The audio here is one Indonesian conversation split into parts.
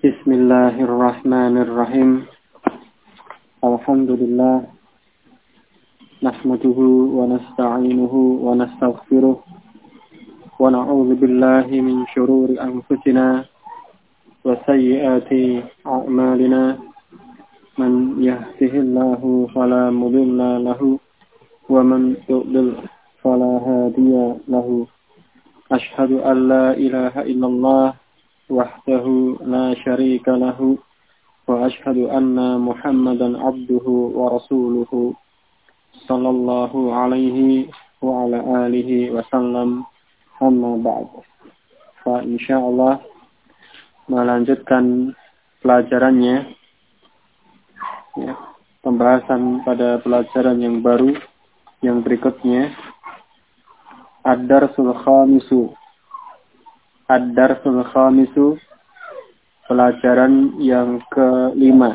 Bismillahirrahmanirrahim. Alhamdulillah. Nahmaduhu wa nasta'inuhu wa nastaghfiruh. Wa na'udzu billahi min syururi anfusina wa sayyiati a'malina. Man yahdihillahu fala mudilla lahu wa man yudlil fala hadiya lahu. Asyhadu an la ilaha illallah wahdahu la syarika lahu wa asyhadu anna Muhammadan abduhu wa rasuluhu sallallahu alaihi wa ala alihi wa sallam, amma ba'd. Fa insyaallah melanjutkan pelajarannya, ya, pembahasan pada pelajaran yang baru yang berikutnya, Ad-Darsul Khamisu. Ad-Darsul Khamisu, pelajaran yang kelima.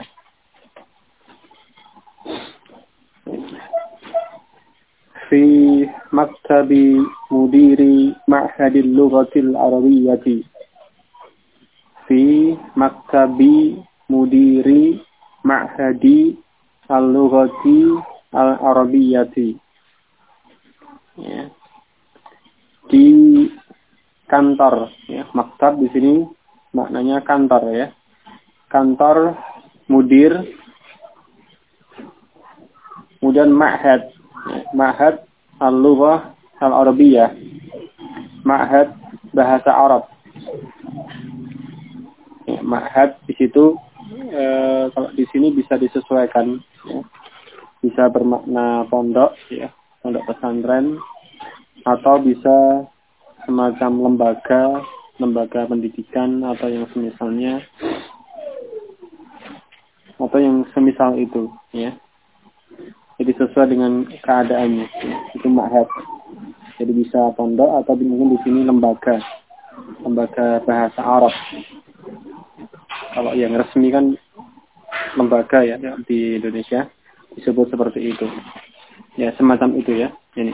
Fi maktabi mudiri ma'hadil lughatil arabiyyati. Fi maktabi mudiri ma'hadi al-lughati al-arabiyyati. Ya. Di kantor, ya, maktab di sini maknanya kantor, ya. Kantor mudir, kemudian ma'had, ya, ma'had al-lughah al-arabiyyah, ma'had bahasa Arab. Ya, ma'had di situ kalau di sini bisa disesuaikan, ya. Bisa bermakna pondok, ya, pondok pesantren, atau bisa semacam lembaga pendidikan atau yang semisalnya, atau yang semisal itu, ya. Jadi sesuai dengan keadaannya, ya. Itu ma'had. Jadi bisa pondok atau mungkin di sini lembaga bahasa Arab. Kalau yang resmi kan lembaga, ya, di Indonesia disebut seperti itu. Ya, semacam itu, ya. Ini.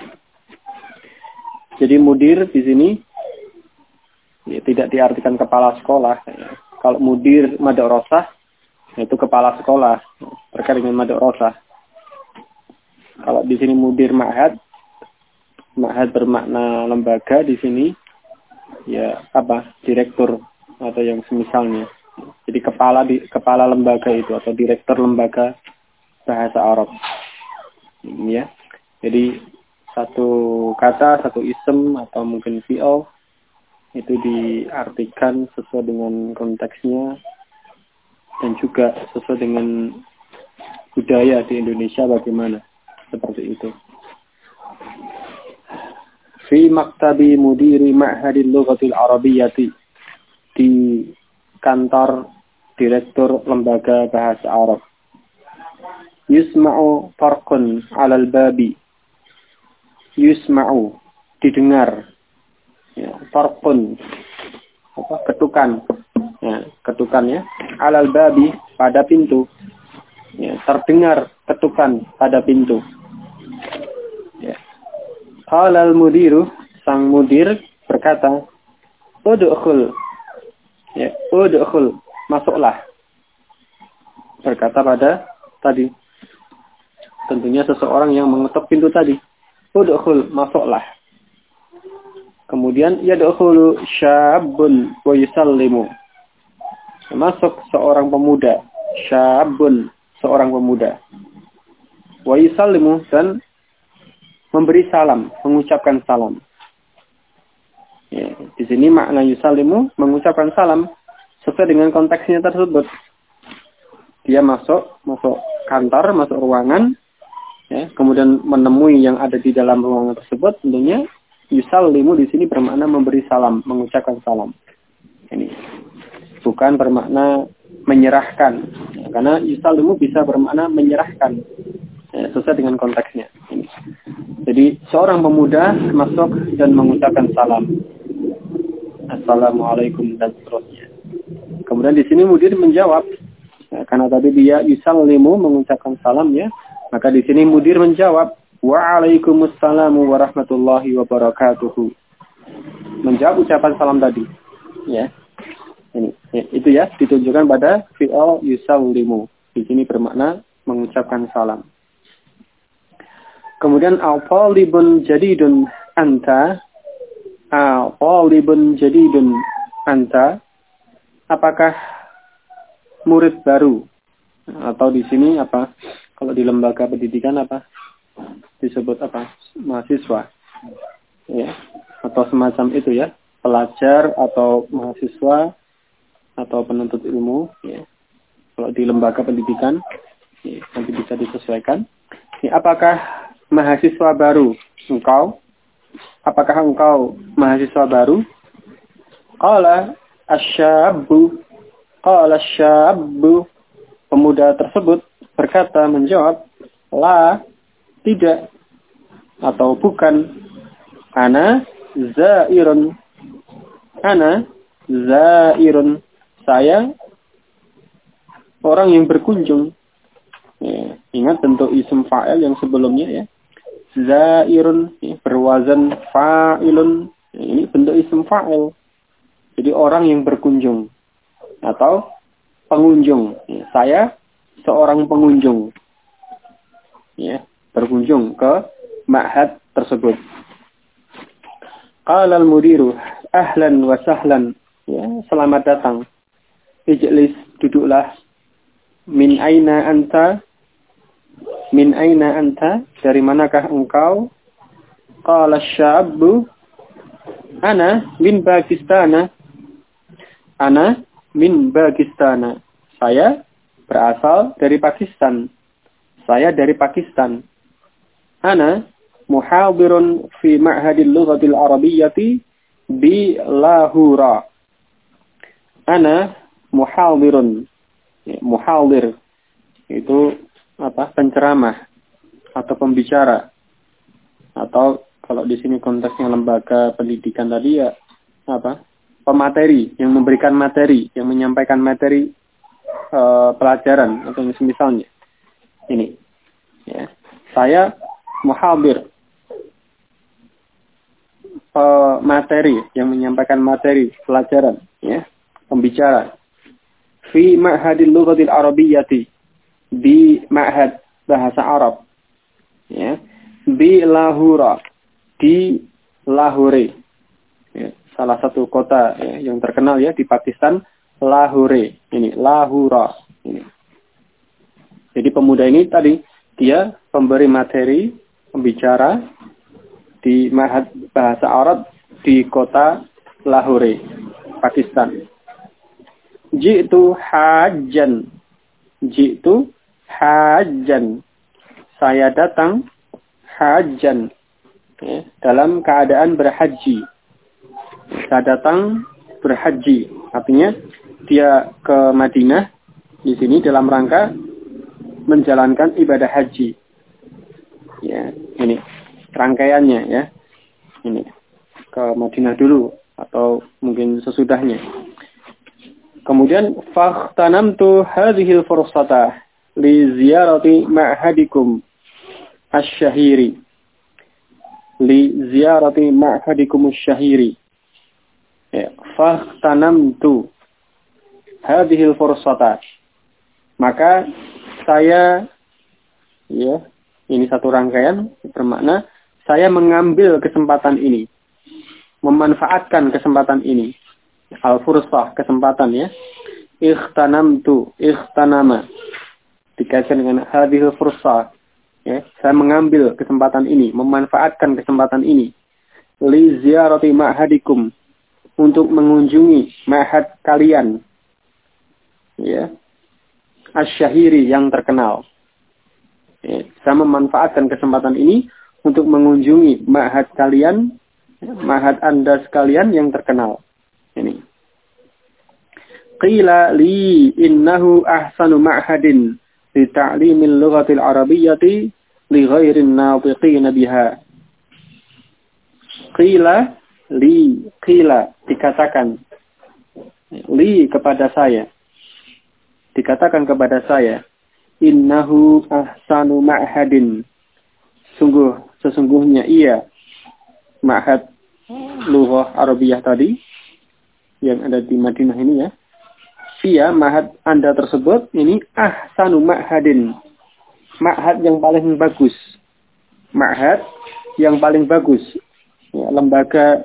Jadi mudir di sini, ya, tidak diartikan kepala sekolah. Ya. Kalau mudir madrasah, itu kepala sekolah, terkait dengan madrasah. Kalau di sini mudir ma'had bermakna lembaga di sini, ya direktur atau yang semisalnya. Jadi kepala lembaga itu atau direktur lembaga bahasa Arab. Ini, ya. Jadi satu kata, satu isem atau mungkin fi'il itu diartikan sesuai dengan konteksnya dan juga sesuai dengan budaya di Indonesia bagaimana, seperti itu. Fi maktabi mudiri ma'hadil lughatil arabiyyati, di kantor direktur lembaga bahasa Arab. Yusma'u farqun 'alal babi. Yusma'u, didengar, ya, farqun, ketukan, ya, ketukan, ya, alal babi, pada pintu, ya, terdengar ketukan pada pintu, ya. Qalal mudiru, sang mudir berkata, udkhul, ya, udkhul, masuklah, berkata pada tadi, tentunya seseorang yang mengetuk pintu tadi. Udkhul, masuklah. Kemudian yadkhulu syabun wa yusallimu. Masuk seorang pemuda, syabun, seorang pemuda. Wa yusallimu, dan memberi salam, mengucapkan salam. Ya, di sini makna yusallimu, mengucapkan salam, sesuai dengan konteksnya tersebut. Dia masuk kantor, masuk ruangan, ya, kemudian menemui yang ada di dalam ruangan tersebut, tentunya yusallimu di sini bermakna memberi salam, mengucapkan salam. Ini bukan bermakna menyerahkan, ya, karena yusallimu bisa bermakna menyerahkan, ya, sesuai dengan konteksnya. Ini. Jadi seorang pemuda masuk dan mengucapkan salam, assalamualaikum, dan seterusnya. Kemudian di sini mudir menjawab, ya, karena tadi dia yusallimu, mengucapkan salam, ya. Maka di sini mudir menjawab, wa'alaikumussalam warahmatullahi wabarakatuh. Menjawab ucapan salam tadi, ya. Ini itu ya, ditunjukkan pada fi'il yusallimu. Di sini bermakna mengucapkan salam. Kemudian al-talibun jadidun anta. Al-talibun jadidun anta. Apakah murid baru? Atau di sini apa? Kalau di lembaga pendidikan apa? Disebut apa? Mahasiswa. Ya. Atau semacam itu ya. Pelajar atau mahasiswa atau penuntut ilmu. Ya. Kalau di lembaga pendidikan, ya, nanti bisa disesuaikan. Ya, apakah mahasiswa baru engkau? Apakah engkau mahasiswa baru? Qala asyabbu. Qala asyabbu. Pemuda tersebut berkata, menjawab, la, tidak, atau bukan. Ana zairun. Ana zairun. Saya orang yang berkunjung. Ya, ingat bentuk isim fa'il yang sebelumnya ya. Zairun, ya, berwazan fa'ilun. Ya, ini bentuk isim fa'il. Jadi orang yang berkunjung. Atau pengunjung. Ya, saya seorang pengunjung. Ya, berkunjung ke ma'had tersebut. Qala al-mudiru ahlan wa sahlan. Ya, selamat datang. Ijlis, duduklah. Min aina anta? Min aina anta? Dari manakah engkau? Qala syabbu. Ana min Pakistan. Ana min Pakistan. Saya berasal dari Pakistan. Saya dari Pakistan. Ana muhadirun fi ma'hadil lughatil arabiyyati bi Lahore. Ana muhadirun. Muhadir itu apa? Penceramah atau pembicara. Atau kalau di sini konteksnya lembaga pendidikan tadi ya apa? Pemateri yang memberikan materi, yang menyampaikan materi pelajaran atau misalnya. Ini. Ya. Saya muhadir, materi yang menyampaikan materi pelajaran, ya, pembicara. Fi ma'hadil lughatil arabiyyati, di ma'had bahasa Arab, ya, bi Lahore, di Lahore, ya, salah satu kota ya, yang terkenal ya di Pakistan, Lahore, ini Lahore, ini. Jadi pemuda ini tadi dia pemberi materi, pembicara di ma'had bahasa Arab di kota Lahore, Pakistan. Jitu hajjan. Jitu hajjan. Saya datang hajjan. Ya, dalam keadaan berhaji. Saya datang berhaji. Artinya dia ke Madinah di sini dalam rangka menjalankan ibadah haji. Ya, ini rangkaiannya ya. Ini ke Madinah dulu atau mungkin sesudahnya. Kemudian fahtanamtu hadhil fursata li ziyarati ma'hadikum asy-syahiri. Li ziyarati ma'hadikum asy-syahiri. Ya, fahtanamtu hadhil fursata. Maka saya ya, ini satu rangkaian bermakna saya mengambil kesempatan ini. Memanfaatkan kesempatan ini. Al-fursah, kesempatan ya. Ikhtanamtu, ikhtanama. Dikaitkan dengan hadhil fursah. Ya, saya mengambil kesempatan ini, memanfaatkan kesempatan ini. Li ziyarati ma'hadikum. Untuk mengunjungi ma'had kalian. Ya. Asy-syahiri yang terkenal. Ya, saya memanfaatkan kesempatan ini untuk mengunjungi ma'had kalian, ma'had Anda sekalian yang terkenal. Ini. Qila li innahu ahsanu ma'hadin li ta'limil lughatil arabiyyati li ghairin natiqin biha. Qila li, qila dikatakan li kepada saya. Dikatakan kepada saya, innahu ahsanu ma'hadin. Sesungguhnya ia ma'had lughah Arabiyah tadi yang ada di Madinah ini ya, Iya, ma'had Anda tersebut ini ahsanu ma'hadin. Ma'had yang paling bagus. Ma'had yang paling bagus. Ya, lembaga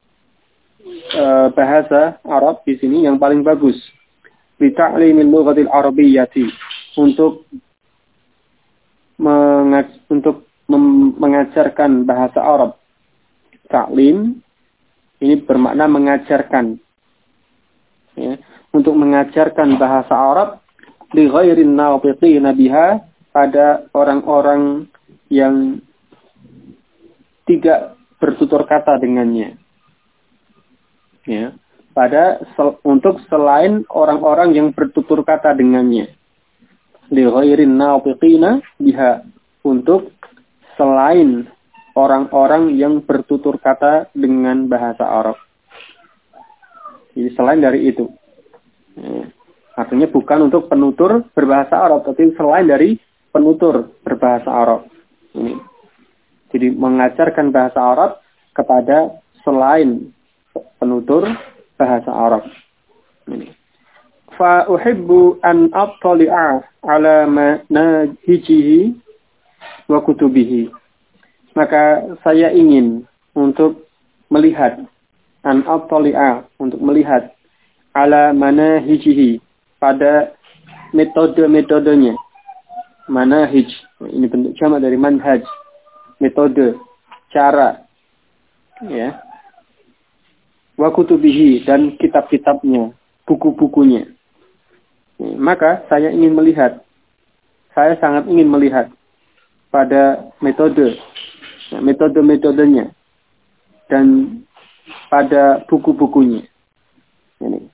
bahasa Arab di sini yang paling bagus. Li ta'limil lughatil arabiyyati, untuk mengajarkan bahasa Arab. Ta'lim ini bermakna mengajarkan. Ya, untuk mengajarkan bahasa Arab li ghairin nafiqina biha, pada orang-orang yang tidak bertutur kata dengannya. Ya, untuk selain orang-orang yang bertutur kata dengannya. Li ghairin nafiqina biha, untuk selain orang-orang yang bertutur kata dengan bahasa Arab. Jadi selain dari itu. Ya, artinya bukan untuk penutur berbahasa Arab, tapi selain dari penutur berbahasa Arab. Ini. Jadi mengajarkan bahasa Arab kepada selain penutur bahasa Arab. Ini. Fa uhibbu an attali'a ala manhajihi wa kutubihi. Maka saya ingin untuk melihat, an attali'a, untuk melihat, ala manhajihi, pada metode-metodenya. Manahij, ini bentuk jamak dari manhaj, metode, cara, ya. Wa kutubihi, dan kitab-kitabnya, buku-bukunya. Maka saya ingin melihat, saya sangat ingin melihat pada metode-metodenya, dan pada buku-bukunya. Ini.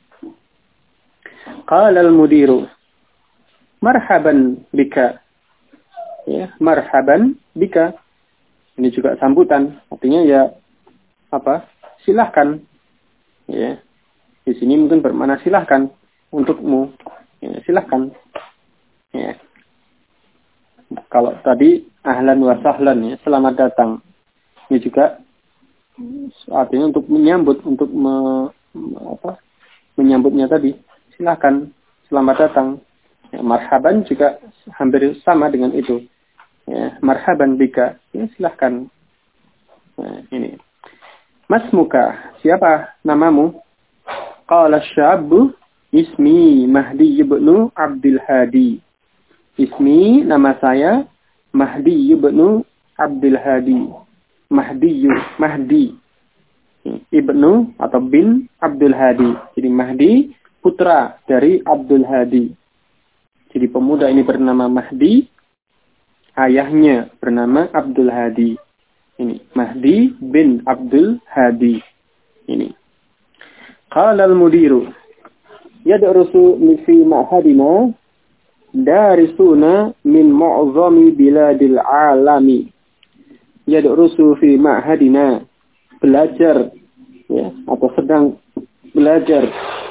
Qala al-mudiru, marhaban bika. Ya, marhaban bika. Ini juga sambutan. Artinya ya apa? Silahkan. Ya. Di sini mungkin bermakna silahkan untukmu. Ya, silahkan. Ya. Kalau tadi ahlan wa sahlan, ya, selamat datang. Ini juga artinya untuk menyambut, untuk menyambutnya tadi. Silahkan, selamat datang. Ya, marhaban juga hampir sama dengan itu. Ya, marhaban bika. Ya, silahkan. Nah, ini. Masmuka, siapa namamu? Qala syabbu, ismi Mahdi ibnu Abdul Hadi. Ismi, nama saya Mahdi ibnu Abdul Hadi. Mahdi ibnu atau bin Abdul Hadi. Jadi Mahdi putra dari Abdul Hadi. Jadi pemuda ini bernama Mahdi, ayahnya bernama Abdul Hadi. Ini Mahdi bin Abdul Hadi. Ini. Qala al-mudiru, yadrusu fi ma'hadina darisuna min mu'zami biladil alami. Yadrusu fi ma'hadina, belajar, ya, atau sedang belajar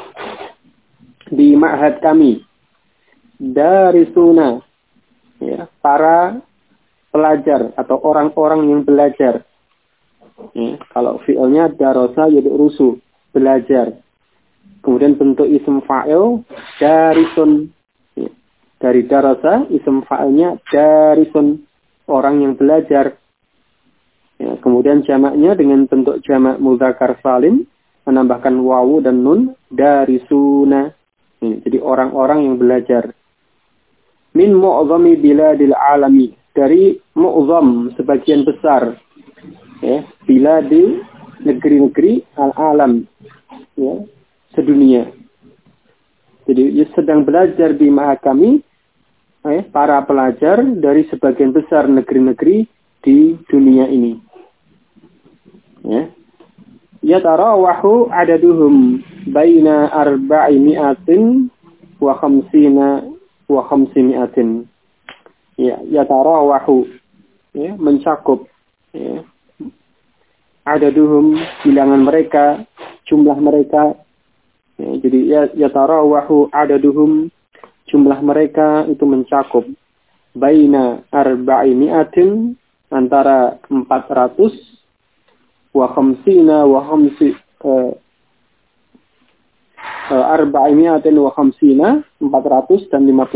di ma'had kami. Darisuna, ya, para pelajar atau orang-orang yang belajar. Ya, kalau fi'ilnya darasa yadrusu, belajar. Kemudian bentuk isim fa'il darisun. Ya, dari darasa isim fa'ilnya darisun, orang yang belajar. Ya, kemudian jamaknya dengan bentuk jamak mudzakkar salim, menambahkan wawu dan nun, darisuna. Ini, jadi orang-orang yang belajar. Min mu'zami biladil alami, dari mu'zam, sebagian besar. Ya, biladi, negeri-negeri, al-alam, ya, sedunia. Jadi sedang belajar di ma'had kami, para pelajar dari sebagian besar negeri-negeri di dunia ini. Ya. Yatarawahu adaduhum baina arba'imi'atin wa khamsimi'atin. Ya, yatarawahu, ya, mencakup, ya. Adaduhum, bilangan mereka, jumlah mereka. Ya, jadi yatarawahu adaduhum, jumlah mereka itu mencakup baina arba'imi'atin, antara 400 wa khamsina wa khamsi arba'imiatin wa khamsina 450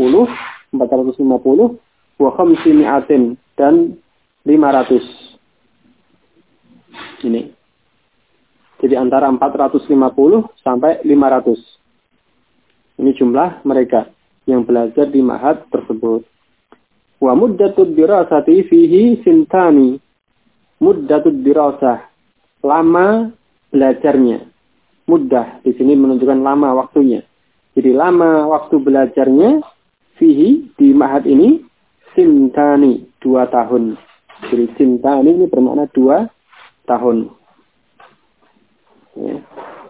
wa khamsimiatin dan 500. Ini. Jadi antara 450 sampai 500. Ini jumlah mereka yang belajar di ma'had tersebut. Wa muddatud dirasati fihi sintani. Muddatud dirasah, lama belajarnya. Muddah di sini menunjukkan lama waktunya. Jadi lama waktu belajarnya fihi di ma'had ini sintani, 2 tahun. Jadi sintani ini bermakna 2 tahun. Ya.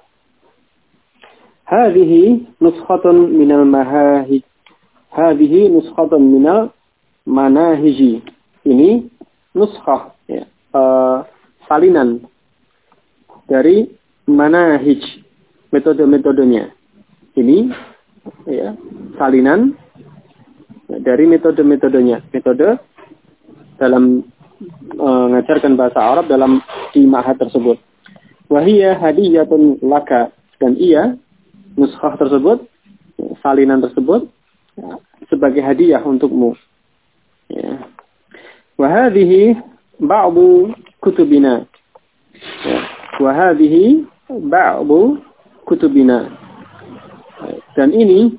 Hadhihi nuskhatun minal mahahij. Hadhihi nuskhatun minal manahiji. Ini nuskhah, ya, salinan dari manahij, metode-metodenya. Ini, ya, salinan dari metode-metodenya. Metode dalam mengajarkan bahasa Arab dalam di ma'had tersebut. Wahiyya hadiyatun laka, dan ia nuskhah tersebut, salinan tersebut, ya, sebagai hadiah untukmu. Ya. Wahadihi ba'du kutubina. Ya. Wahadihi ba'du kutubina. Dan ini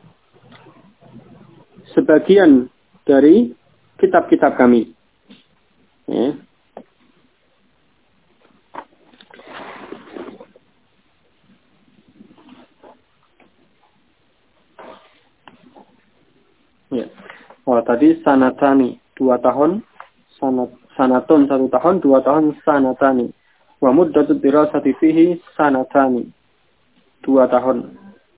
sebagian dari kitab-kitab kami. Ya. Ya. Oh, tadi sanatani 2 tahun, sanatun 1 tahun, 2 tahun sanatani. Wa muddatud dirasati fihi sanatani 2 tahun.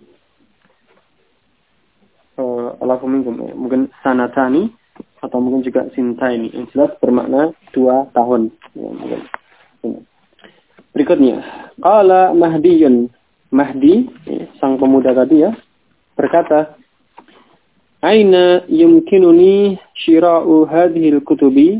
Allahu minkum, mungkin sanatani atau mungkin juga sintaini. Yang jelas bermakna 2 tahun. Ya, mungkin. Berikutnya, qala Mahdiyun. Mahdi, sang pemuda tadi ya, berkata, Aina yumkinuni shira'u hadhil kutubi?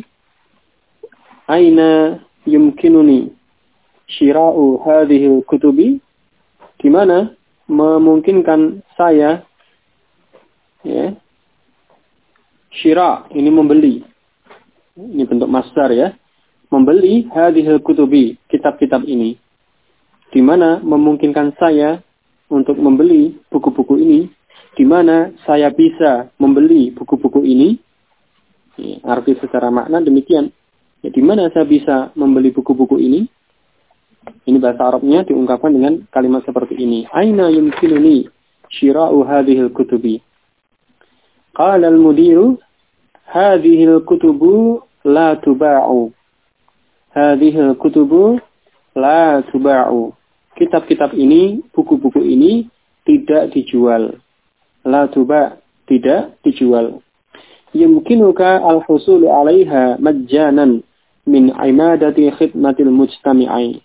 Aina yumkinuni shira'u hadhil kutubi? Di mana memungkinkan saya, ya, shira' ini membeli. Ini bentuk masdar ya. Membeli hadhil kutubi, kitab-kitab ini. Di mana memungkinkan saya untuk membeli buku-buku ini. Di mana saya bisa membeli buku-buku ini. Ya, arti secara makna demikian. Ya, di mana saya bisa membeli buku-buku ini. Ini bahasa Arabnya diungkapkan dengan kalimat seperti ini. Aina yumkinuni shira'u hadhil kutubi. Qala al-mudiru hadhil kutubu la tuba'u. Hadhil kutubu la tuba'u. Kitab-kitab ini, buku-buku ini tidak dijual. La tuba, tidak dijual. Yumkinuka al-husulu 'alaiha majjanan min imadati khidmatil mujtami'i.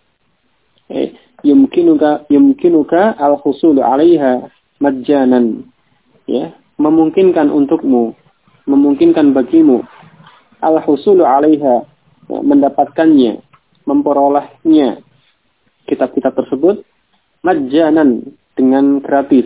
Yumkinuka al-husulu 'alaiha majjanan. Ya, memungkinkan untukmu, memungkinkan bagimu al-husulu 'alaiha, mendapatkannya, memperolehnya kitab-kitab tersebut majjanan, dengan gratis.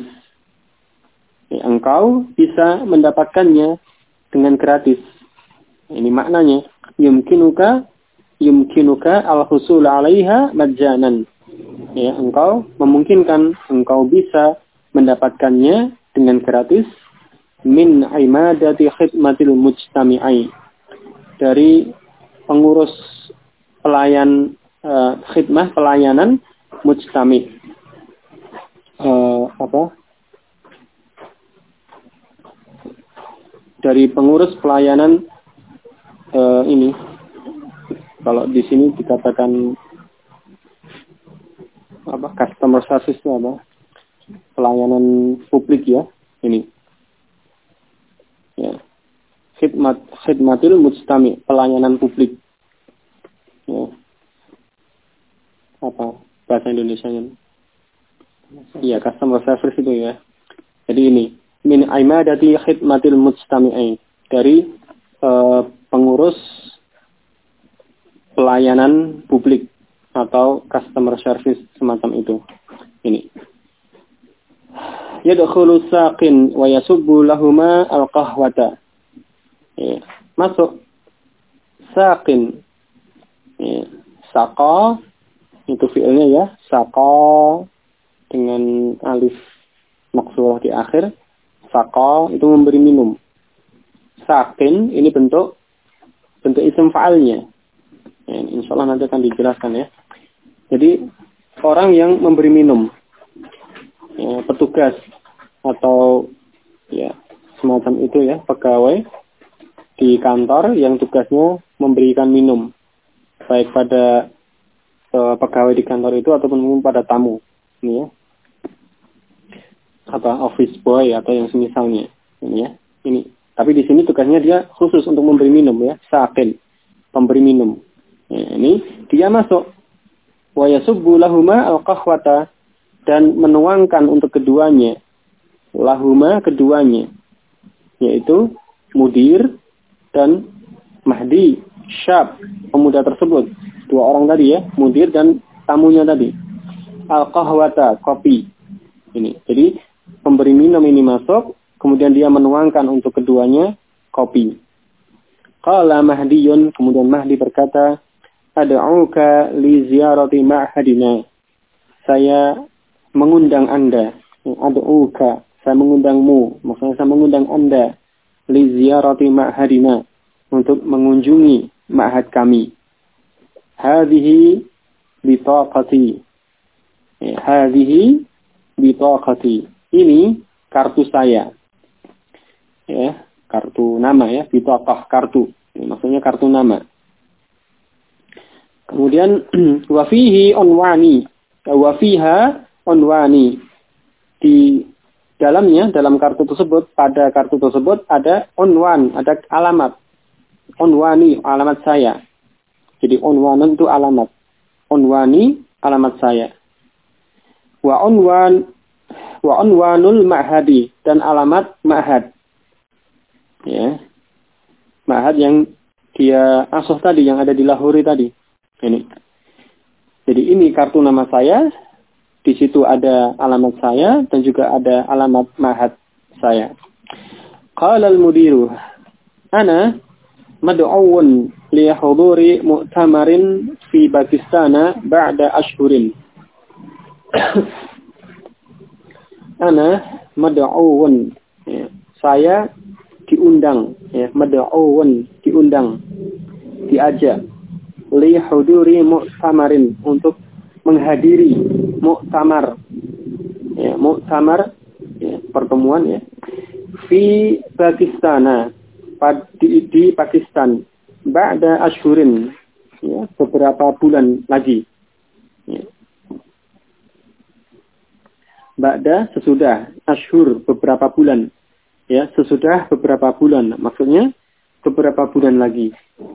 Engkau bisa mendapatkannya dengan gratis. Ini maknanya. Yumkinuka al-husul 'alaiha majjanan. Ya, engkau memungkinkan, engkau bisa mendapatkannya dengan gratis min imadati khidmatil mujtami'i. Dari pengurus pelayanan mujtami. Dari pengurus pelayanan ini, kalau di sini dikatakan customer service itu pelayanan publik ya, ini ya, khidmatil mujtami, pelayanan publik ya, bahasa Indonesianya ya, customer service itu ya. Jadi ini min aimadati khidmatil mujtami'i, dari pengurus pelayanan publik atau customer service semacam itu. Ini. Yadkhulu saqin wa yasubbu lahuma al-qahwata. Masuk saqin. Saqa itu fi'ilnya ya, saqa dengan alif maksurah di akhir. Saqa itu memberi minum. Saqin ini bentuk isim fa'alnya. Insyaallah nanti akan dijelaskan ya. Jadi orang yang memberi minum, petugas atau ya semacam itu ya, pegawai di kantor yang tugasnya memberikan minum, baik pada pegawai di kantor itu ataupun pada tamu, ini ya, office boy atau yang semisalnya, ini ya, ini. Tapi di sini tugasnya dia khusus untuk memberi minum ya, saqin, pemberi minum. Ini dia masuk. Wa yasubbu lahuma al-qahwata, dan menuangkan untuk keduanya, lahuma keduanya, yaitu mudir dan mahdi, syab, pemuda tersebut. Dua orang tadi ya, mudir dan tamunya tadi. Al-qahwata, kopi. Ini. Jadi pemberi minum ini masuk, kemudian dia menuangkan untuk keduanya kopi. Qala Mahdiyun, kemudian Mahdi berkata, ad'uka li ziyarati ma'hadina. Saya mengundang Anda. Ad'uka, saya mengundangmu. Maksudnya saya mengundang Anda li ziyarati ma'hadina, untuk mengunjungi ma'had kami. Hadhihi bitaqati. Hadhihi bitaqati. Ini kartu saya. Ya, kartu nama ya, bitaqah kartu. Maksudnya kartu nama. Kemudian wafihi unwani, wafiha unwani. Di dalamnya, dalam kartu tersebut, pada kartu tersebut ada unwan, ada alamat. Unwani, alamat saya. Jadi unwanan itu alamat. Unwani, alamat saya. Wa unwanul ma'hadi, dan alamat ma'had. Ya. Ma'had yang dia asuh tadi, yang ada di Lahore tadi. Ini. Jadi ini kartu nama saya, di situ ada alamat saya dan juga ada alamat ma'had saya. Qala al-mudiru, ana mad'uun li huduri mu'tamarin fi Pakistan ba'da ashhurin. Ana mad'uun, ya, saya diundang, ya, mad'uun, diundang, diajak, li huduri mu'tamarin, untuk menghadiri mu'tamar, ya, mu'tamar, ya, pertemuan ya, fi Pakistan, di Pakistan, ba'da ashhurin, ya, beberapa bulan lagi, ya. Ba'da, sesudah, ashhur, beberapa bulan, ya, sesudah beberapa bulan, maksudnya beberapa bulan lagi.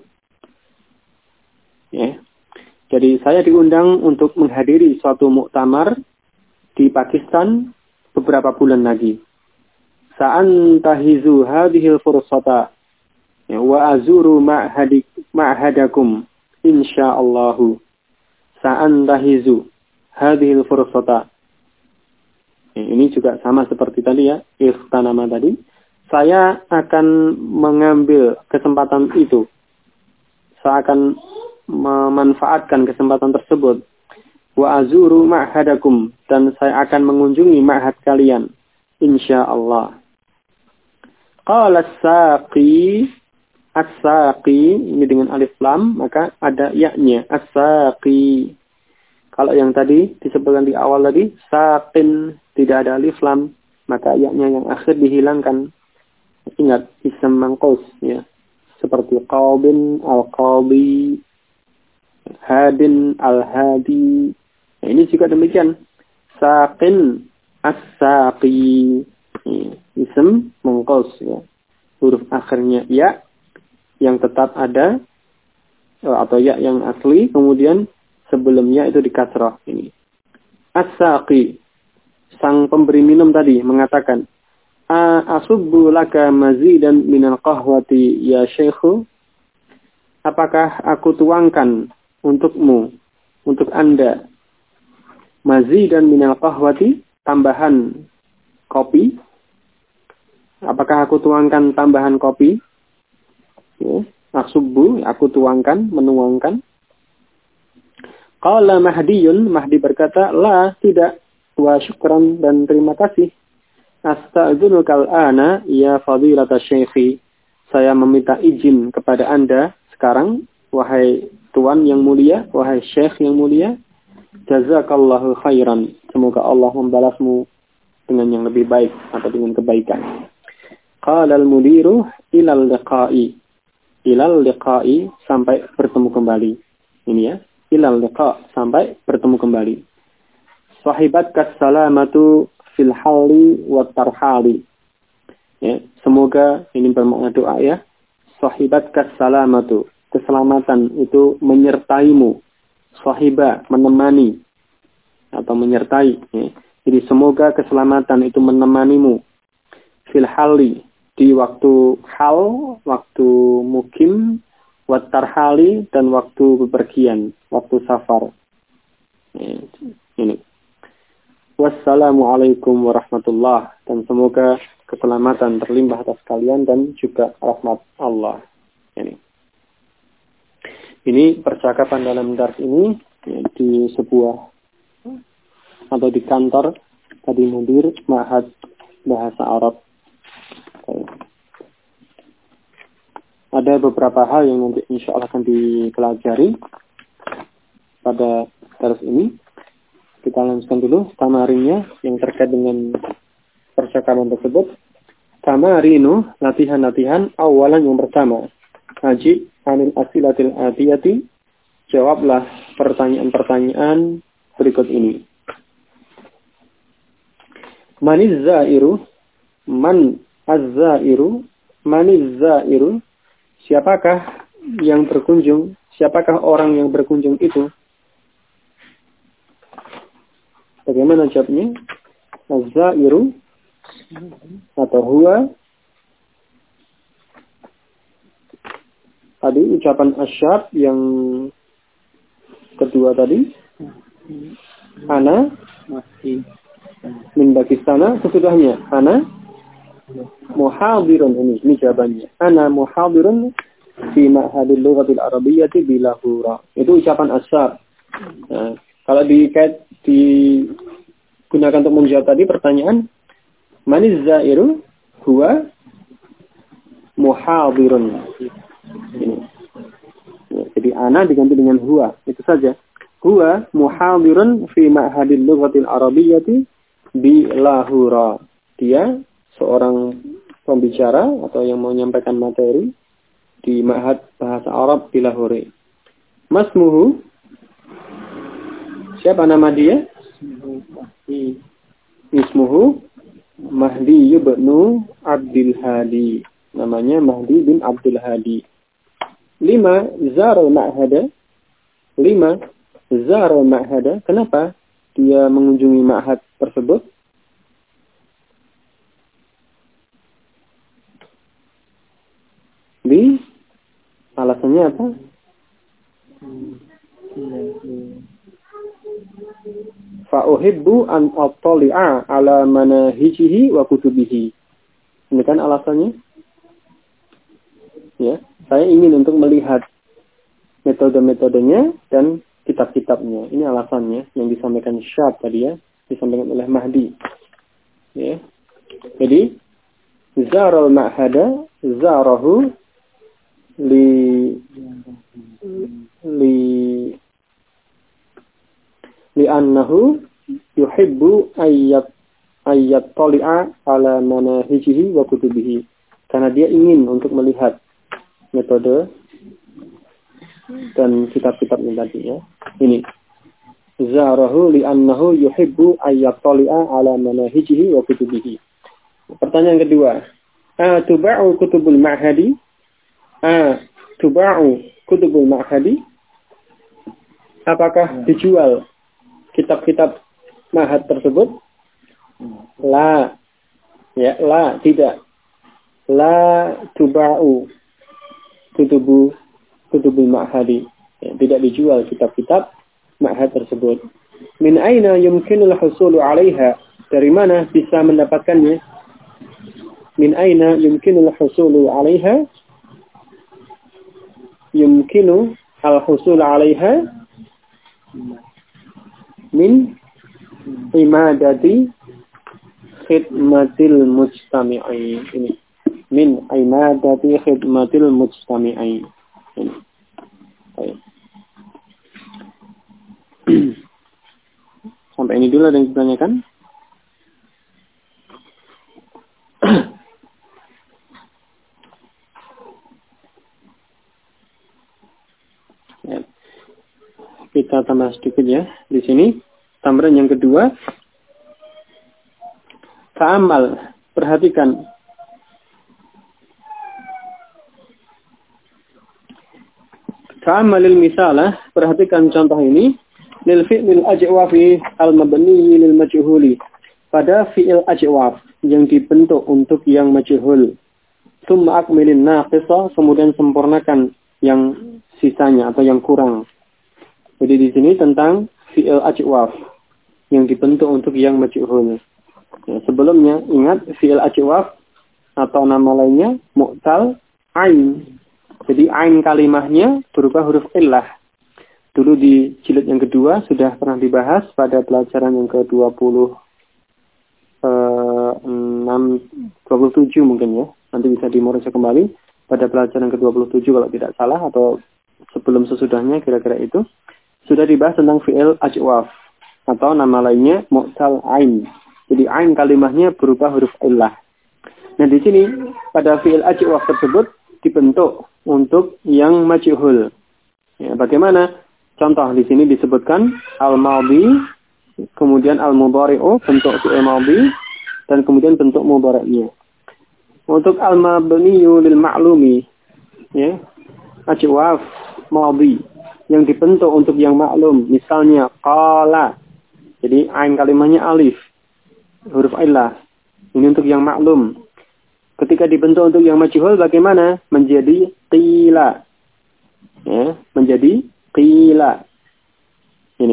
Ya. Jadi saya diundang untuk menghadiri suatu muktamar di Pakistan beberapa bulan lagi. Sa'antahizu hadhil fursata, ya, wa azuru ma'hadakum insyaallahu. Sa'antahizu hadhil fursata. Ya, ini juga sama seperti tadi ya, ikhtanama tadi. Saya akan mengambil kesempatan itu. Saya akan memanfaatkan kesempatan tersebut. Wa azuru ma'hadakum, dan saya akan mengunjungi ma'had kalian, insyaallah. Qala as-saqi, as-saqi ini dengan alif lam, maka ada ya-nya, as-saqi. Kalau yang tadi disebutkan di awal tadi, saqin, tidak ada alif lam, maka ya-nya yang akhir dihilangkan. Ingat, ism manqus ya. Seperti qawbin, al-qawbi, hadin, al-hadi. Nah, ini juga demikian. Saqin, as-saqi. Ism manqus ya. Huruf akhirnya ya, yang tetap ada, atau ya yang asli, kemudian sebelumnya itu di kasrah ini. As-saqi, sang pemberi minum tadi mengatakan, asubbu laka mazidan minal qahwati ya syekhu? Apakah aku tuangkan untukmu, untuk Anda, mazidan minal qahwati, tambahan kopi? Apakah aku tuangkan tambahan kopi? Ya. Asubbu, aku tuangkan, menuangkan. Qala Mahdiyun, Mahdi berkata, la, tidak. Wa syukran, dan terima kasih. Asta'dzunukal ana, ya fadilata syekhi. Saya meminta izin kepada Anda sekarang, wahai Tuan yang mulia, wahai Syekh yang mulia. Jazakallahu khairan. Semoga Allah membalasmu dengan yang lebih baik atau dengan kebaikan. Qala al-mudiru ilal liqa'i. Ilal liqa'i, sampai bertemu kembali. Ini ya. Ilal liqa', sampai bertemu kembali. Sahibatkas salamatu fil halli wa tarhali. Ya, semoga ini bermakna doa ya. Sahibatkas salamatu, keselamatan itu menyertaimu. Sahiba, menemani atau menyertai. Ya. Jadi semoga keselamatan itu menemanimu. Fil halli, di waktu hal, waktu mukim, wat tarhali, dan waktu bepergian, waktu safar. Ya, ini. Wassalamualaikum warahmatullah, dan semoga keselamatan terlimpah atas kalian dan juga rahmat Allah. Ini percakapan dalam dars ini ya, di sebuah atau di kantor tadi mudir Ma'had Bahasa Arab. Ada beberapa hal yang nanti insya Allah akan dipelajari pada dars ini. Kita lanjutkan dulu tamarinnya yang terkait dengan percakapan tersebut. Tamarinu, latihan-latihan awalan yang pertama. Ajib anil asilatil atiyati. Jawablah pertanyaan-pertanyaan berikut ini. Maniz zairu? Man az-zairu? Maniz zairu? Siapakah yang berkunjung? Siapakah orang yang berkunjung itu? Bagaimana jawabnya? Az-zairu atau huwa? Tadi ucapan asyab yang kedua tadi. Ana min Pakistana, sesudahnya. Ana muhadirun, ini jawabannya. Ana muhadirun fi ma'hadil lughatil arabiyyati bi Lahore. Itu ucapan asyab. Nah, kalau digunakan untuk menjawab tadi pertanyaan, maniz zairu? Huwa muhadirun. Ini. Ya, jadi ana diganti dengan huwa, itu saja. Huwa muhadirun fi ma'hadil lughatil arabiyyati bi Lahore. Dia seorang pembicara atau yang mau menyampaikan materi di Ma'had Bahasa Arab di Lahore. Masmuhu, siapa nama dia? Ismuhu Mahdi ibnu Abdul Hadi. Namanya Mahdi bin Abdul Hadi. 5 Zarul Ma'hada. 5 Zarul Ma'hada. Kenapa dia mengunjungi ma'had tersebut? Alasannya apa? Fa'uhibbu an attali'a ala manahijihi wa kutubihi. Ini kan alasannya? Ya, saya ingin untuk melihat metode-metodenya dan kitab-kitabnya. Ini alasannya yang disampaikan Syab tadi ya, disampaikan oleh Mahdi. Ya. Jadi Zarul Ma'hada, zarahu li'annahu yuhibbu ayyat tali'a ala manahijihi wa kutubihi. Karena dia ingin untuk melihat metode dan kitab-kitabnya tadi ya. Ini zarahu li'annahu yuhibbu ayyat tali'a ala manahijihi wa kutubihi. Pertanyaan kedua, tuba'u kutubul ma'hadi? Tuba'u kutubul ma'hadi? Apakah dijual kitab-kitab ma'had tersebut? La. Ya, la, tidak. La tuba'u kutubul ma'hadi. Ya, tidak dijual kitab-kitab ma'had tersebut. Min aina yumkinul husulu 'alaiha? Dari mana bisa mendapatkannya? Min aina yumkinul husulu 'alaiha? Yumkinu al-husul 'alaiha min imadati khidmatil mujtami'i. Ini min imadati khidmatil mujtami'i. Ini. Baik. Sampai ini dulu ada yang ditanyakan? Ya. Kita tambah sedikit ya di sini. Tambahan yang kedua, ta'amal, perhatikan. Ta'amalil misalah, perhatikan contoh ini. Lil fi'lil ajwafi al-mabni lil majhuli. Pada fi'il ajwaf yang dibentuk untuk yang majhul. Tsumma akmilin naqisa, kemudian sempurnakan yang sisanya atau yang kurang. Jadi di sini tentang fi'il ajwaf yang dibentuk untuk yang majhul. Ya, sebelumnya ingat fi'il ajwaf atau nama lainnya mu'tal ain. Jadi ain kalimahnya berupa huruf illah. Dulu di jilid yang kedua sudah pernah dibahas pada pelajaran yang ke-27 mungkin ya. Nanti bisa dimoreksi kembali pada pelajaran ke-27 kalau tidak salah atau sebelum sesudahnya kira-kira itu. Sudah dibahas tentang fi'il ajwaf atau nama lainnya mu'tal ain. Jadi ain kalimahnya berupa huruf illah. Nah di sini pada fi'il ajwaf tersebut dibentuk untuk yang majhul. Ya, bagaimana? Contoh di sini disebutkan al-madhi, kemudian al-mudhari'u, bentuk fi'il madhi, dan kemudian bentuk mudhari'nya. Untuk al-mabniyu lil ma'lumi, ya, ajwaf madhi yang dibentuk untuk yang maklum, misalnya qala. Jadi ain kalimahnya alif, huruf illah. Ini untuk yang maklum. Ketika dibentuk untuk yang majhul bagaimana? Menjadi qila. Ya, menjadi qila. Ini.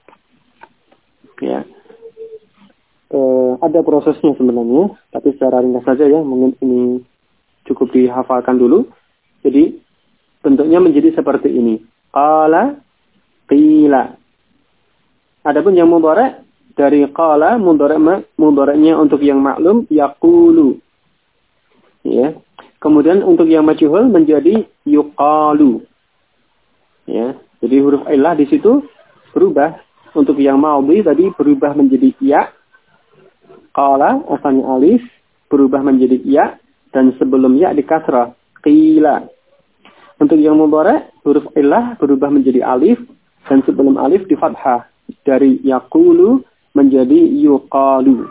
Ya. Ada prosesnya sebenarnya, tapi secara ringkas saja ya, mungkin ini cukup dihafalkan dulu. Jadi bentuknya menjadi seperti ini. Qala qila. Adapun yang mudhari' dari qala mudhari'nya untuk yang maklum yaqulu. Ya. Kemudian untuk yang majhul menjadi yuqalu. Ya. Jadi huruf illah di situ berubah. Untuk yang madhi tadi berubah menjadi ya. Qala asalnya alif berubah menjadi ya dan sebelum ya di kasrah qila. Untuk yang mudhari' huruf illah berubah menjadi alif dan sebelum alif di fathah dari yaqulu menjadi yuqalu.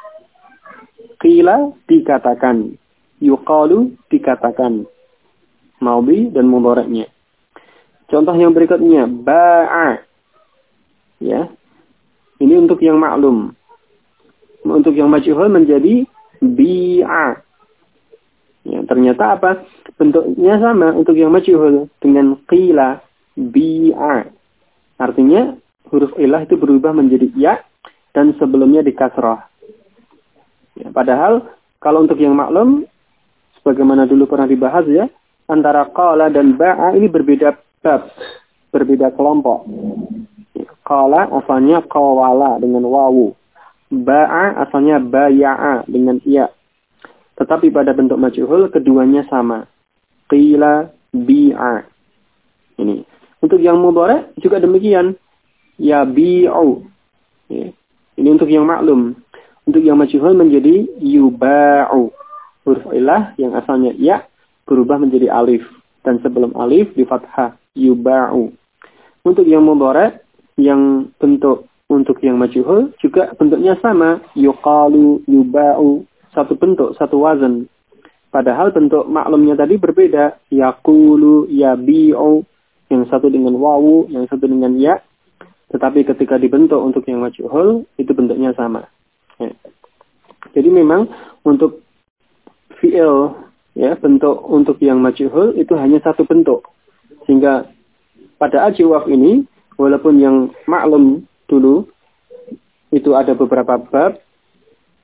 Qila dikatakan, yuqalu dikatakan. Madhi dan mudhari'nya. Contoh yang berikutnya ba'a. Ya. Ini untuk yang maklum. Untuk yang majhul menjadi bi'a. Ya, ternyata apa? Bentuknya sama untuk yang majhul dengan qila, bi'a. Artinya huruf illah itu berubah menjadi ya dan sebelumnya di kasrah. Ya, padahal kalau untuk yang maklum sebagaimana dulu pernah dibahas ya, antara qala dan ba'a ini berbeda bab, berbeda kelompok. Ya, qala asalnya qawala dengan wawu. Ba'a asalnya baya'a dengan iya. Tetapi pada bentuk majhul keduanya sama. Qila bi'a. Ini. Untuk yang mudhari' juga demikian. Ya bi'u. Ya. Ini untuk yang maklum. Untuk yang majhul menjadi yuba'u. Huruf ilah yang asalnya ya berubah menjadi alif. Dan sebelum alif di fathah yuba'u. Untuk yang mudhari' yang bentuk untuk yang majhul juga bentuknya sama. Yuqalu, yuba'u. Satu bentuk, satu wazan. Padahal bentuk maklumnya tadi berbeda. Yaqulu, yabi'u. Yang satu dengan wawu, yang satu dengan ya. Tetapi ketika dibentuk untuk yang majhul, itu bentuknya sama. Ya. Jadi memang untuk fi'il, ya, bentuk untuk yang majhul itu hanya satu bentuk. Sehingga pada ajwaf ini, walaupun yang maklum dulu itu ada beberapa bab,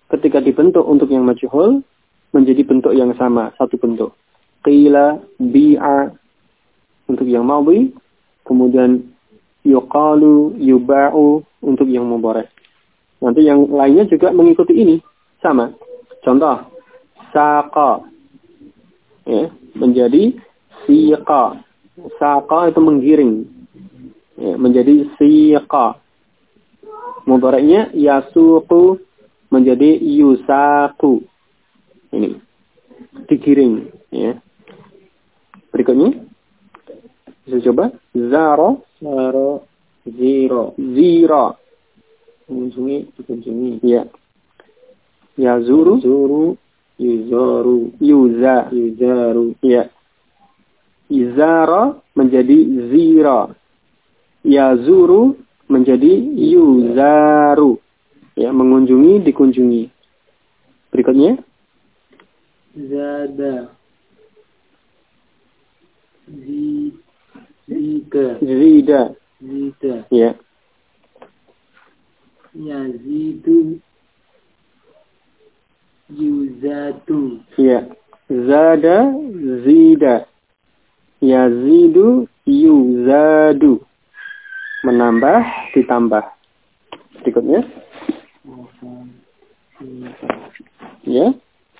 ketika dibentuk untuk yang majhul menjadi bentuk yang sama, satu bentuk. Qila, bi'a untuk yang madhi, kemudian yuqalu, yuba'u untuk yang mudhari'. Nanti yang lainnya juga mengikuti ini, sama. Contoh, saqa ya, menjadi siqa. Saqa itu menggiring. Ya, menjadi siqa. Mudhari'nya yasuqu menjadi yusaku. Ini digiring ya. Berikutnya bisa coba zaro ziro mengunjungi dikunjungi ya. Yazuru yuzaru ya. Izara menjadi zira. Yazuru menjadi yuzaru ya, mengunjungi dikunjungi. Berikutnya zada zida ya. Yazidu yuzatu ya. Zada zida. Yazidu yuzadu, menambah ditambah. Berikutnya ya.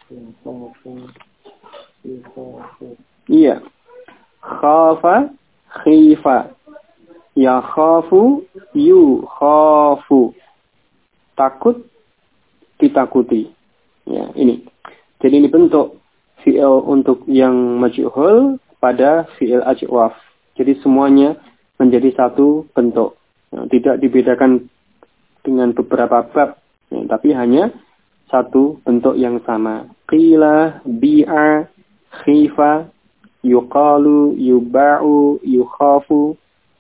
Iya. Khafa khifa. Ya khafu yu khafu. Takut ditakuti. Ya, ini. Jadi ini bentuk fi'il untuk yang majhul pada fi'il ajwaf. Jadi semuanya menjadi satu bentuk. Ya, tidak dibedakan dengan beberapa bab, ya, tapi hanya satu bentuk yang sama. Qila, bi'a, khifa, yuqalu, yuba'u, yukhafu.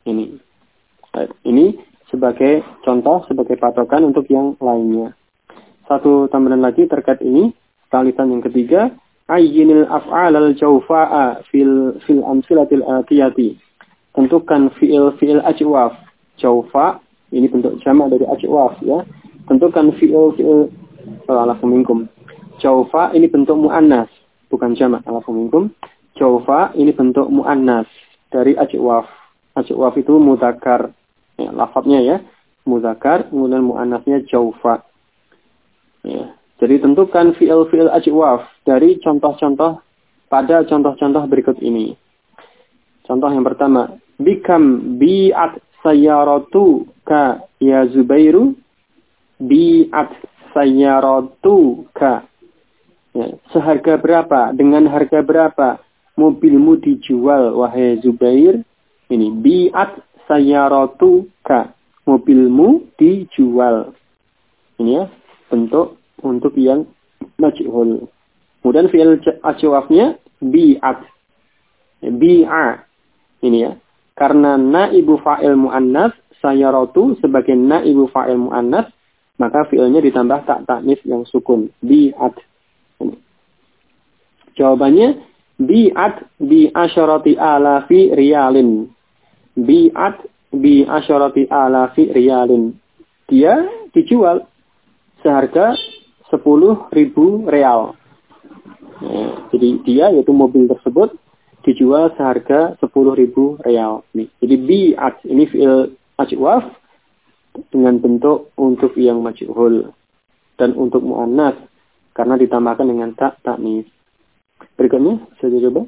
Ini sebagai contoh, sebagai patokan untuk yang lainnya. Satu tambahan lagi terkait ini, talitan yang ketiga, ayyinil af'al al-jawfa'a fil amsilatil atiyati. Tentukan fi'il ajwaf. Jawfa, ini bentuk jamak dari ajwaf ya. Tentukan fi'il alafuminkum. Jawfa ini bentuk mu'annas, bukan jamak alafuminkum. Jawfa ini bentuk mu'annas dari ajwaf. Ajwaf itu mudzakkar. Ya, lafadznya ya, mudzakkar, kemudian mu'annasnya jawfa. Ya. Jadi tentukan fi'il ajwaf dari contoh-contoh pada contoh-contoh berikut ini. Contoh yang pertama, bikam bi'at sayyaratu ka ya Zubairu. Bi'at sayyaratu ka. Ya, seharga berapa? Dengan harga berapa mobilmu dijual wahai Zubair? Ini bi'at sayyaratu ka. Mobilmu dijual. Ini ya, bentuk untuk yang majhul. Kemudian fi'il ajwafnya bi'at. Bi'a. Ini ya. Karena naibu fa'il mu'annas sayyaratu sebagai naibu fa'il mu'annas, maka fi'ilnya ditambah tak ta'nis yang sukun. Bi'at. Ini. Jawabannya bi'at bi asyarati alafi riyalin. Bi'at bi asyarati alafi riyalin. Dia dijual seharga 10.000 real. Ya, jadi dia yaitu mobil tersebut dijual seharga 10.000 real. Jadi bi'at ini fi'il ajwaf dengan bentuk untuk yang majhul dan untuk muannas karena ditambahkan dengan tak ta'nis. Berikutnya saya coba.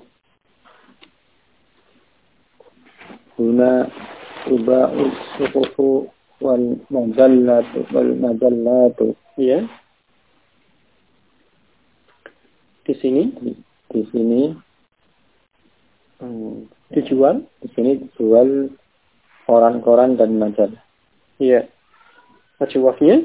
Huna uba'us suhufu wal majallatu. Ya. Di sini dijual. Di sini jual koran-koran dan majalah. Iya. Ajwafnya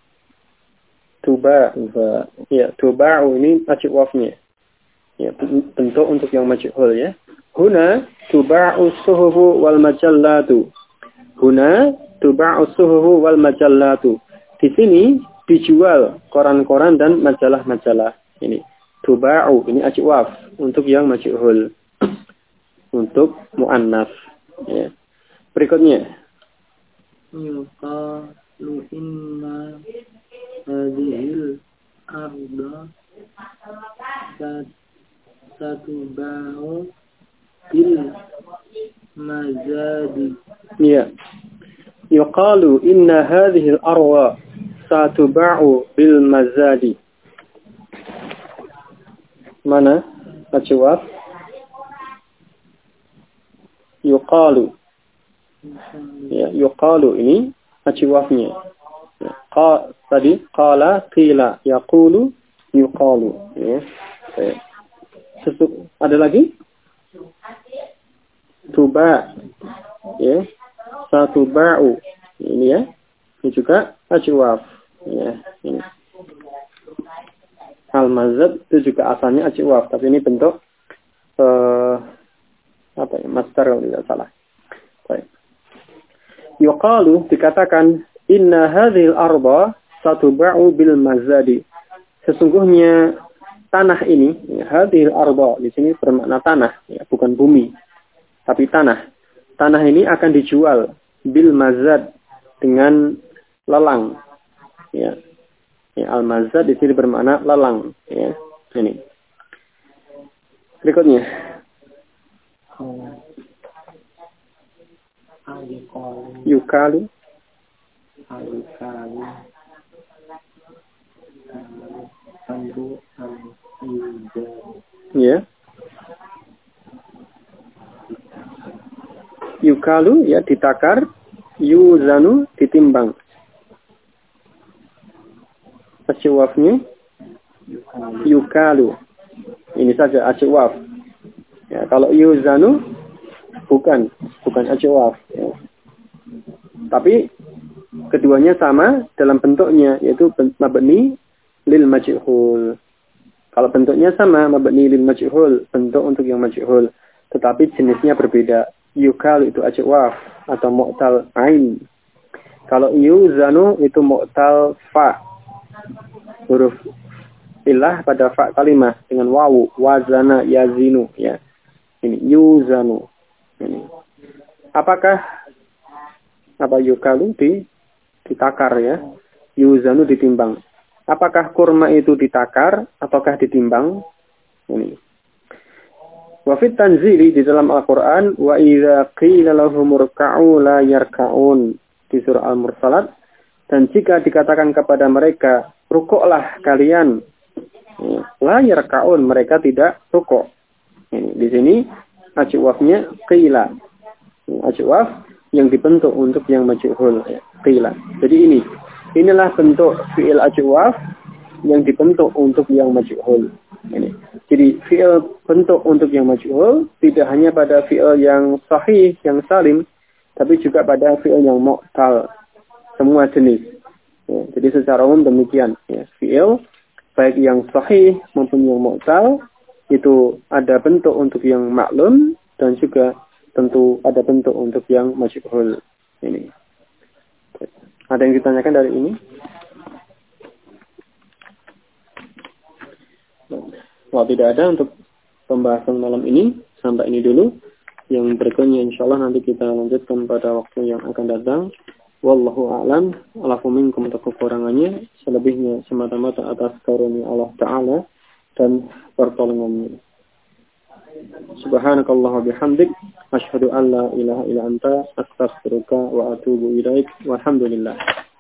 tuba. Ya, tuba'u ini ajwafnya. Ya, bentuk untuk yang majhul ya. Huna tuba'u suhufu wal majallatu. Huna tuba'u suhufu wal majallatu. Di sini dijual koran-koran dan majalah-majalah. Ini tuba'u, ini ajwaf untuk yang majhul. Untuk muannas ya. Berikutnya Yuqalu inna hadhil arda satuba'u bil mazadi. Ya. Yuqalu inna hadhihi al-arwa satuba'u bil mazadi. Mana? Jawab. Yuqalu. Ya, yuqalu ini ajwafnya. Ya, tadi qala, qila, yaqulu, yuqalu. Ya. Ada lagi? Tuba. Ya. Satuba'u. Ini ya. Ini juga ajwaf. Ya, ini. Al-mazad itu juga asalnya ajwaf, tapi ini bentuk masdar kalau tidak salah. Baik. Yuqalu dikatakan inna hadhil arba satuba'u bil mazadi. Sesungguhnya tanah ini, hadhil arba di sini bermakna tanah, ya, bukan bumi, tapi tanah. Tanah ini akan dijual bil mazad dengan lelang. Ya. Ya, al-mazad di sini bermakna lelang, ya. Ini. Berikutnya. Yukalu. Ya. Yukalu ya ditakar, yuzanu ditimbang. Ajwafnya yukalu. Ini saja ajwaf. Ya, kalau yuzanu bukan ajwaf. Ya. Tapi keduanya sama dalam bentuknya, yaitu mabni lil majhul. Kalau bentuknya sama, mabni lil majhul, bentuk untuk yang majhul, tetapi jenisnya berbeda. Yukal itu ajwaf atau mu'tal ain. Kalau yuzanu itu mu'tal fa. Huruf ilah pada fa kalimah dengan wawu, wazana yazinu, ya. Ini yuzanu. Ini. Apakah yukalu ditakar, ya? Yuzanu ditimbang. Apakah kurma itu ditakar ataukah ditimbang? Ini. Wa fit tanzili di dalam Al-Qur'an wa idza qila lahum irka'u la yarka'un di surah Al-Mursalat, dan jika dikatakan kepada mereka rukuklah kalian, la yarka'un, mereka tidak rukuk. Ini di sini ajwafnya qila. Ajwaf yang dibentuk untuk yang majhul, qila. Jadi inilah bentuk fi'il ajwaf yang dibentuk untuk yang majhul. Ini. Jadi fi'il bentuk untuk yang majhul tidak hanya pada fi'il yang sahih, yang salim, tapi juga pada fi'il yang mu'tal, semua jenis. Ya, jadi secara umum demikian. Ya, fi'il baik yang sahih maupun yang mu'tal itu ada bentuk untuk yang maklum dan juga tentu ada bentuk untuk yang majhul. Ini. Ada yang ditanyakan dari ini? Kalau tidak ada untuk pembahasan malam ini, sampai ini dulu. Yang berikutnya insyaAllah nanti kita lanjutkan pada waktu yang akan datang. Wallahu a'lam. Alafu minkum untuk kekurangannya. Selebihnya semata-mata atas karunia Allah Ta'ala dan pertolongannya. Subhanakallah wa bihamdik. Asyhadu an la ilaha illa anta. Astaghfiruka wa atubu ilaik. Walhamdulillah.